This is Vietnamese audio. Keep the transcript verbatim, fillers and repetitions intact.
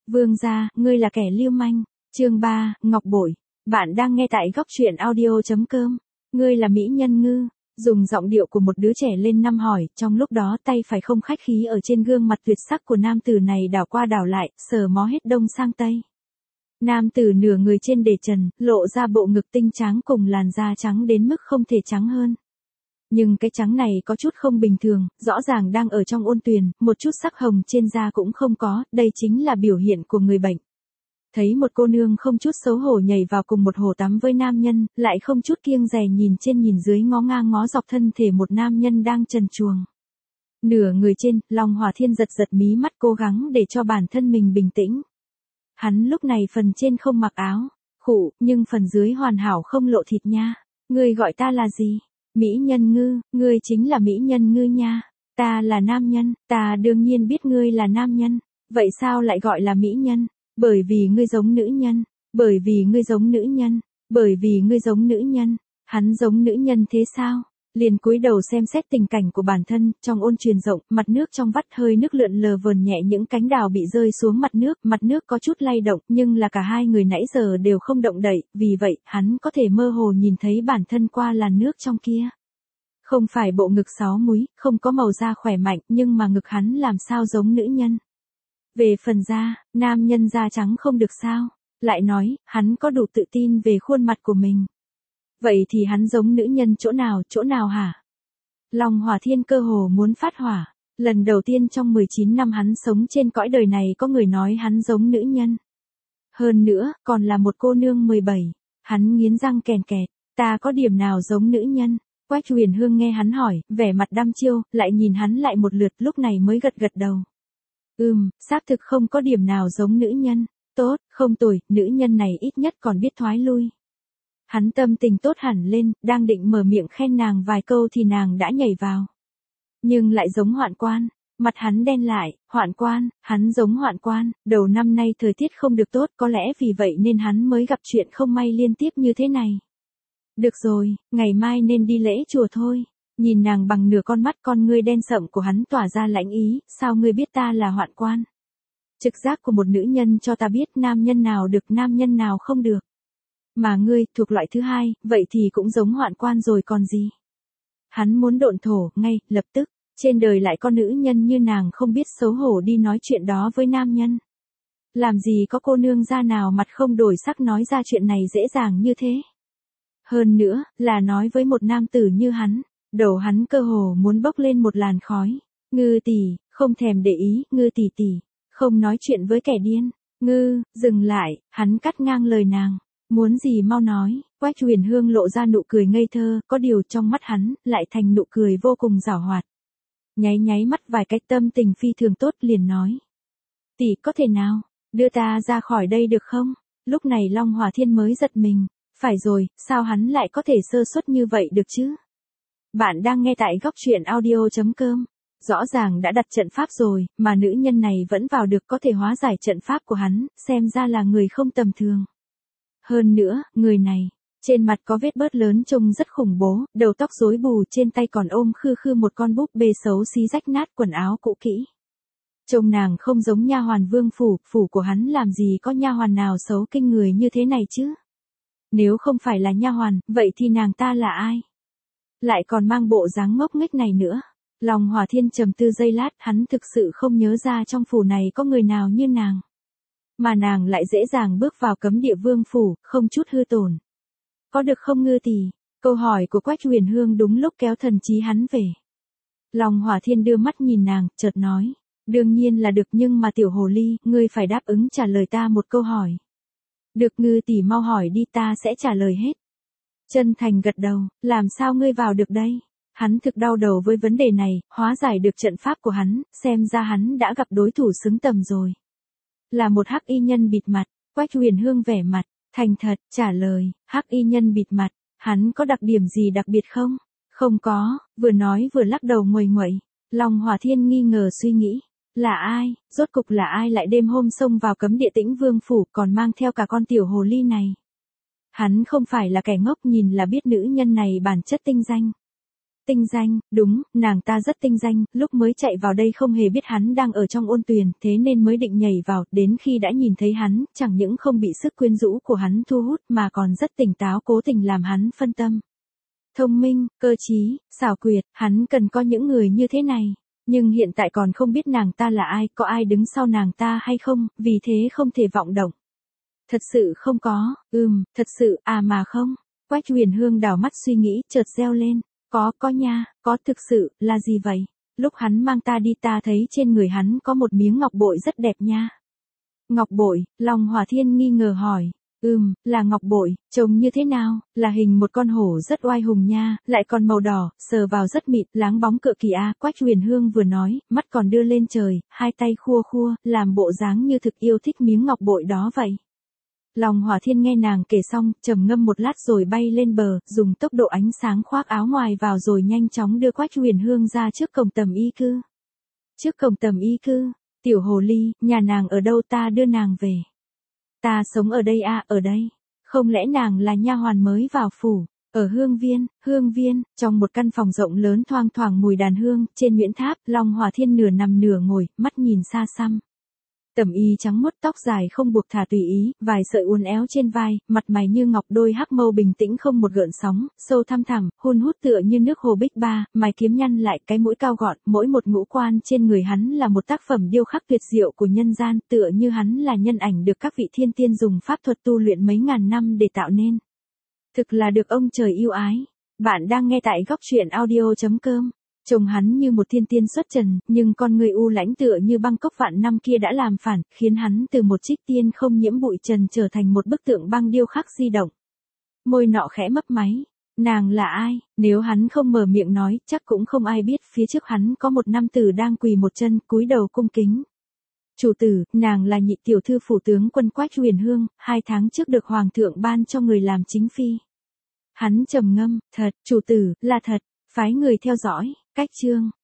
Vương gia, ngươi là kẻ lưu manh. Chương ba, Ngọc Bội. Bạn đang nghe tại góc truyện audio chấm com. Ngươi là mỹ nhân ngư. Dùng giọng điệu của một đứa trẻ lên năm hỏi, trong lúc đó tay phải không khách khí ở trên gương mặt tuyệt sắc của nam tử này đảo qua đảo lại, sờ mó hết đông sang tây. Nam tử nửa người trên để trần, lộ ra bộ ngực tinh trắng cùng làn da trắng đến mức không thể trắng hơn. Nhưng cái trắng này có chút không bình thường, rõ ràng đang ở trong ôn tuyền, một chút sắc hồng trên da cũng không có, đây chính là biểu hiện của người bệnh. Thấy một cô nương không chút xấu hổ nhảy vào cùng một hồ tắm với nam nhân, lại không chút kiêng dè nhìn trên nhìn dưới ngó ngang ngó dọc thân thể một nam nhân đang trần truồng. Nửa người trên, Long Hỏa Thiên giật giật mí mắt cố gắng để cho bản thân mình bình tĩnh. Hắn lúc này phần trên không mặc áo, khụ, nhưng phần dưới hoàn hảo không lộ thịt nha. Ngươi gọi ta là gì? Mỹ nhân ngư, ngươi chính là mỹ nhân ngư nha. Ta là nam nhân, ta đương nhiên biết ngươi là nam nhân. Vậy sao lại gọi là mỹ nhân? Bởi vì ngươi giống nữ nhân, bởi vì ngươi giống nữ nhân, bởi vì ngươi giống nữ nhân. Hắn giống nữ nhân thế sao? Liền cúi đầu xem xét tình cảnh của bản thân, trong ôn truyền rộng, mặt nước trong vắt hơi nước lượn lờ vờn nhẹ những cánh đào bị rơi xuống mặt nước, mặt nước có chút lay động, nhưng là cả hai người nãy giờ đều không động đậy, vì vậy, hắn có thể mơ hồ nhìn thấy bản thân qua làn nước trong kia. Không phải bộ ngực sáu múi, không có màu da khỏe mạnh, nhưng mà ngực hắn làm sao giống nữ nhân. Về phần da, nam nhân da trắng không được sao? Lại nói, hắn có đủ tự tin về khuôn mặt của mình. Vậy thì hắn giống nữ nhân chỗ nào, chỗ nào hả? Long Hỏa Thiên cơ hồ muốn phát hỏa. Lần đầu tiên trong mười chín năm hắn sống trên cõi đời này có người nói hắn giống nữ nhân. Hơn nữa, còn là một cô nương mười bảy. Hắn nghiến răng kèn kẹt. Ta có điểm nào giống nữ nhân? Quách Huyền Hương nghe hắn hỏi, vẻ mặt đăm chiêu, lại nhìn hắn lại một lượt lúc này mới gật gật đầu. Ừm, xác thực không có điểm nào giống nữ nhân. Tốt, không tồi, nữ nhân này ít nhất còn biết thoái lui. Hắn tâm tình tốt hẳn lên, đang định mở miệng khen nàng vài câu thì nàng đã nhảy vào. Nhưng lại giống Hoạn Quan, mặt hắn đen lại, Hoạn Quan, hắn giống Hoạn Quan, đầu năm nay thời tiết không được tốt, có lẽ vì vậy nên hắn mới gặp chuyện không may liên tiếp như thế này. Được rồi, ngày mai nên đi lễ chùa thôi. Nhìn nàng bằng nửa con mắt con ngươi đen sậm của hắn tỏa ra lãnh ý, sao ngươi biết ta là Hoạn Quan? Trực giác của một nữ nhân cho ta biết nam nhân nào được nam nhân nào không được. Mà ngươi, thuộc loại thứ hai, vậy thì cũng giống Hoạn Quan rồi còn gì. Hắn muốn độn thổ, ngay, lập tức, trên đời lại có nữ nhân như nàng không biết xấu hổ đi nói chuyện đó với nam nhân. Làm gì có cô nương ra nào mặt không đổi sắc nói ra chuyện này dễ dàng như thế. Hơn nữa, là nói với một nam tử như hắn, đầu hắn cơ hồ muốn bốc lên một làn khói. Ngư tỷ, không thèm để ý, ngư tỷ tỷ, không nói chuyện với kẻ điên. Ngư, dừng lại, hắn cắt ngang lời nàng. Muốn gì mau nói, Quách Huyền Hương lộ ra nụ cười ngây thơ, có điều trong mắt hắn, lại thành nụ cười vô cùng giảo hoạt. Nháy nháy mắt vài cái tâm tình phi thường tốt liền nói. Tỷ có thể nào, đưa ta ra khỏi đây được không? Lúc này Long Hỏa Thiên mới giật mình, phải rồi, sao hắn lại có thể sơ suất như vậy được chứ? Bạn đang nghe tại góc truyện audio chấm com. Rõ ràng đã đặt trận pháp rồi, mà nữ nhân này vẫn vào được có thể hóa giải trận pháp của hắn, xem ra là người không tầm thường. Hơn nữa, người này, trên mặt có vết bớt lớn trông rất khủng bố, đầu tóc rối bù trên tay còn ôm khư khư một con búp bê xấu xí rách nát quần áo cũ kỹ. Trông nàng không giống nha hoàn vương phủ, phủ của hắn làm gì có nha hoàn nào xấu kinh người như thế này chứ? Nếu không phải là nha hoàn, vậy thì nàng ta là ai? Lại còn mang bộ dáng ngốc nghếch này nữa. Long Hỏa Thiên trầm tư giây lát, hắn thực sự không nhớ ra trong phủ này có người nào như nàng. Mà nàng lại dễ dàng bước vào cấm địa vương phủ, không chút hư tổn. Có được không ngư tỷ? Câu hỏi của Quách Huyền Hương đúng lúc kéo thần trí hắn về. Long Hỏa Thiên đưa mắt nhìn nàng, chợt nói. Đương nhiên là được nhưng mà tiểu hồ ly, ngươi phải đáp ứng trả lời ta một câu hỏi. Được ngư tỷ mau hỏi đi ta sẽ trả lời hết. Chân thành gật đầu, làm sao ngươi vào được đây? Hắn thực đau đầu với vấn đề này, hóa giải được trận pháp của hắn, xem ra hắn đã gặp đối thủ xứng tầm rồi. Là một hắc y nhân bịt mặt, Quách Huyền Hương vẻ mặt, thành thật, trả lời, hắc y nhân bịt mặt, hắn có đặc điểm gì đặc biệt không? Không có, vừa nói vừa lắc đầu nguầy nguậy. Long Hỏa Thiên nghi ngờ suy nghĩ, là ai, rốt cục là ai lại đêm hôm xông vào cấm địa Tĩnh Vương phủ còn mang theo cả con tiểu hồ ly này? Hắn không phải là kẻ ngốc nhìn là biết nữ nhân này bản chất tinh danh. Tinh danh, đúng, nàng ta rất tinh danh, lúc mới chạy vào đây không hề biết hắn đang ở trong ôn tuyền, thế nên mới định nhảy vào, đến khi đã nhìn thấy hắn, chẳng những không bị sức quyến rũ của hắn thu hút mà còn rất tỉnh táo cố tình làm hắn phân tâm. Thông minh, cơ trí, xảo quyệt, hắn cần có những người như thế này. Nhưng hiện tại còn không biết nàng ta là ai, có ai đứng sau nàng ta hay không, vì thế không thể vọng động. Thật sự không có, ừm, thật sự, à mà không. Quách Huyền Hương đảo mắt suy nghĩ, chợt reo lên. Có, có nha, có thực sự, là gì vậy? Lúc hắn mang ta đi ta thấy trên người hắn có một miếng ngọc bội rất đẹp nha. Ngọc bội, Long Hỏa Thiên nghi ngờ hỏi. Ừm, là ngọc bội, trông như thế nào? Là hình một con hổ rất oai hùng nha, lại còn màu đỏ, sờ vào rất mịn, láng bóng cự kỳ a. Quách Huyền Hương vừa nói, mắt còn đưa lên trời, hai tay khua khua, làm bộ dáng như thực yêu thích miếng ngọc bội đó vậy. Long Hỏa Thiên nghe nàng kể xong, trầm ngâm một lát rồi bay lên bờ, dùng tốc độ ánh sáng khoác áo ngoài vào rồi nhanh chóng đưa Quách Huyền Hương ra trước cổng tầm y cư. Trước cổng tầm y cư, tiểu hồ ly, nhà nàng ở đâu ta đưa nàng về. Ta sống ở đây à, ở đây. Không lẽ nàng là nha hoàn mới vào phủ, ở Hương Viên, Hương Viên, trong một căn phòng rộng lớn thoang thoảng mùi đàn hương, trên Nguyễn Tháp, Long Hỏa Thiên nửa nằm nửa ngồi, mắt nhìn xa xăm. Tẩm y trắng muốt tóc dài không buộc thả tùy ý, vài sợi uốn éo trên vai, mặt mày như ngọc đôi hắc mâu bình tĩnh không một gợn sóng, sâu thăm thẳm, hun hút tựa như nước hồ bích ba, mày kiếm nhăn lại cái mũi cao gọn, mỗi một ngũ quan trên người hắn là một tác phẩm điêu khắc tuyệt diệu của nhân gian, tựa như hắn là nhân ảnh được các vị thiên tiên dùng pháp thuật tu luyện mấy ngàn năm để tạo nên. Thực là được ông trời yêu ái. Bạn đang nghe tại góc truyện audio chấm com. Trông hắn như một thiên tiên xuất trần, nhưng con người u lãnh tựa như băng cốc vạn năm kia đã làm phản, khiến hắn từ một trích tiên không nhiễm bụi trần trở thành một bức tượng băng điêu khắc di động. Môi nọ khẽ mấp máy. Nàng là ai? Nếu hắn không mở miệng nói, chắc cũng không ai biết phía trước hắn có một nam tử đang quỳ một chân, cúi đầu cung kính. Chủ tử, nàng là nhị tiểu thư phủ tướng quân Quách Huyền Hương, hai tháng trước được hoàng thượng ban cho người làm chính phi. Hắn trầm ngâm, thật, chủ tử, là thật, phái người theo dõi. Cách chương